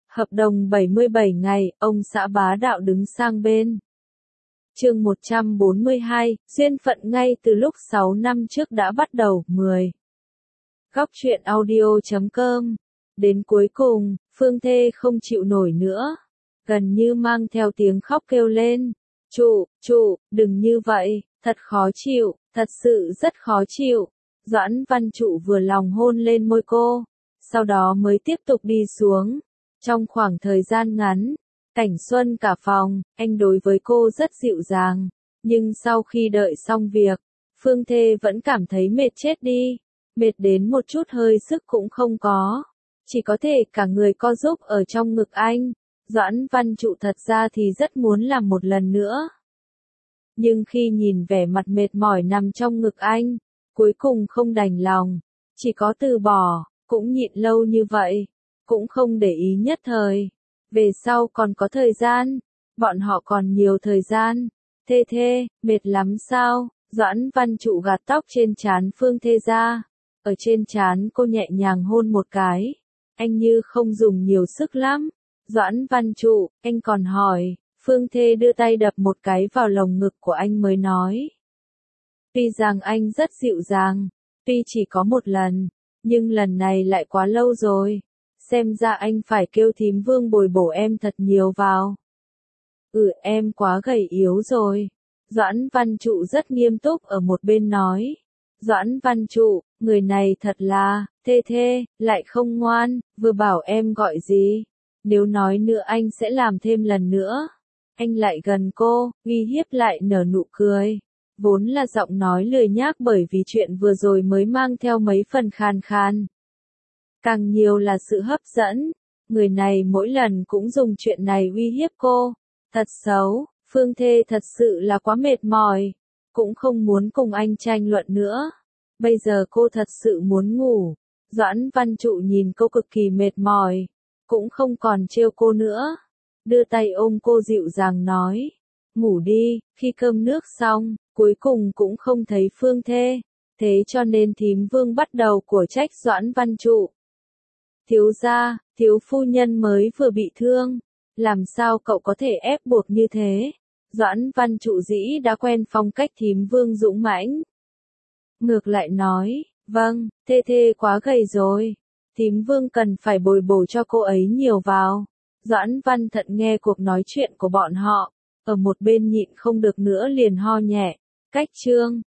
Hợp đồng 77 ngày, ông xã bá đạo đứng sang bên. Chương 142, duyên phận ngay từ lúc 6 năm trước đã bắt đầu. 10. Góc truyện audio.com. Đến cuối cùng, Phương Thê không chịu nổi nữa, gần như mang theo tiếng khóc kêu lên. Trụ, đừng như vậy, thật khó chịu, thật sự rất khó chịu. Doãn Văn Trụ vừa lòng hôn lên môi cô, sau đó mới tiếp tục đi xuống. Trong khoảng thời gian ngắn, cảnh xuân cả phòng, anh đối với cô rất dịu dàng, nhưng sau khi đợi xong việc, Phương Thê vẫn cảm thấy mệt chết đi, mệt đến một chút hơi sức cũng không có, chỉ có thể cả người co rúm ở trong ngực anh. Doãn Văn Trụ thật ra thì rất muốn làm một lần nữa, nhưng khi nhìn vẻ mặt mệt mỏi nằm trong ngực anh, cuối cùng không đành lòng, chỉ có từ bỏ. Cũng nhịn lâu như vậy, cũng không để ý nhất thời. Về sau còn có thời gian, bọn họ còn nhiều thời gian. Thê, mệt lắm sao? Doãn Văn Trụ gạt tóc trên trán Phương Thê ra, ở trên trán cô nhẹ nhàng hôn một cái. Anh như không dùng nhiều sức lắm. Doãn Văn Trụ, anh còn hỏi. Phương Thê đưa tay đập một cái vào lồng ngực của anh mới nói. Tuy rằng anh rất dịu dàng, tuy chỉ có một lần, nhưng lần này lại quá lâu rồi. Xem ra anh phải kêu thím Vương bồi bổ em thật nhiều vào. Em quá gầy yếu rồi. Doãn Văn Trụ rất nghiêm túc ở một bên nói. Doãn Văn Trụ, người này thật là, thê, lại không ngoan, vừa bảo em gọi gì. Nếu nói nữa anh sẽ làm thêm lần nữa. Anh lại gần cô, uy hiếp lại nở nụ cười. Vốn là giọng nói lười nhác bởi vì chuyện vừa rồi mới mang theo mấy phần khàn khàn. Càng nhiều là sự hấp dẫn. Người này mỗi lần cũng dùng chuyện này uy hiếp cô. Thật xấu, Phương Thê thật sự là quá mệt mỏi. Cũng không muốn cùng anh tranh luận nữa. Bây giờ cô thật sự muốn ngủ. Doãn Văn Trụ nhìn cô cực kỳ mệt mỏi, cũng không còn trêu cô nữa. Đưa tay ôm cô dịu dàng nói. Ngủ đi. Khi cơm nước xong, cuối cùng cũng không thấy Phương Thê. Thế cho nên thím Vương bắt đầu của trách Doãn Văn Trụ. Thiếu gia, thiếu phu nhân mới vừa bị thương. Làm sao cậu có thể ép buộc như thế? Doãn Văn Trụ dĩ đã quen phong cách thím Vương dũng mãnh. Ngược lại nói, vâng, thê quá gầy rồi. Thím Vương cần phải bồi bổ cho cô ấy nhiều vào. Doãn Văn Thận nghe cuộc nói chuyện của bọn họ, ở một bên nhịn không được nữa liền ho nhẹ. Cách chương